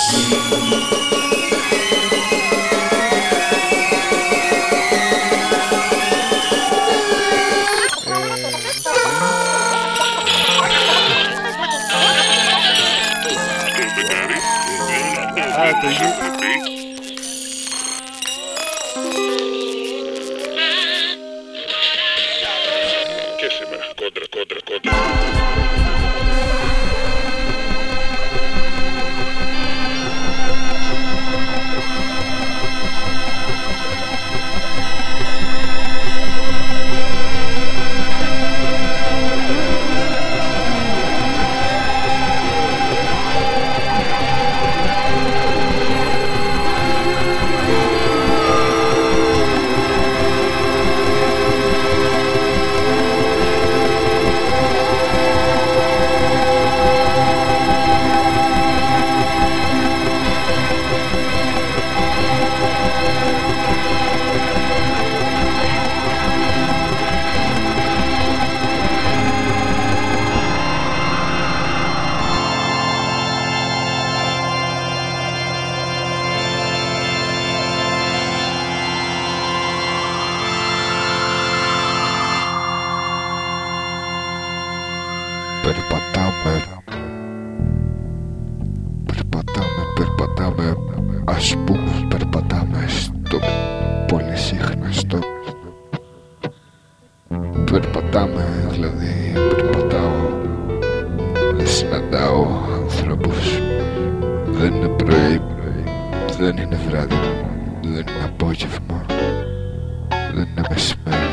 Το YouTube. Και σήμερα κόντρα. Περπατάμε, ας πούμε περπατάμε στο πολυσύχναστο. Περπατάμε, δηλαδή περπατάω, δεν συναντάω ανθρώπους. Δεν είναι πρωί, δεν είναι βράδυ, δεν είναι απόγευμα, δεν είναι μεσημέρι.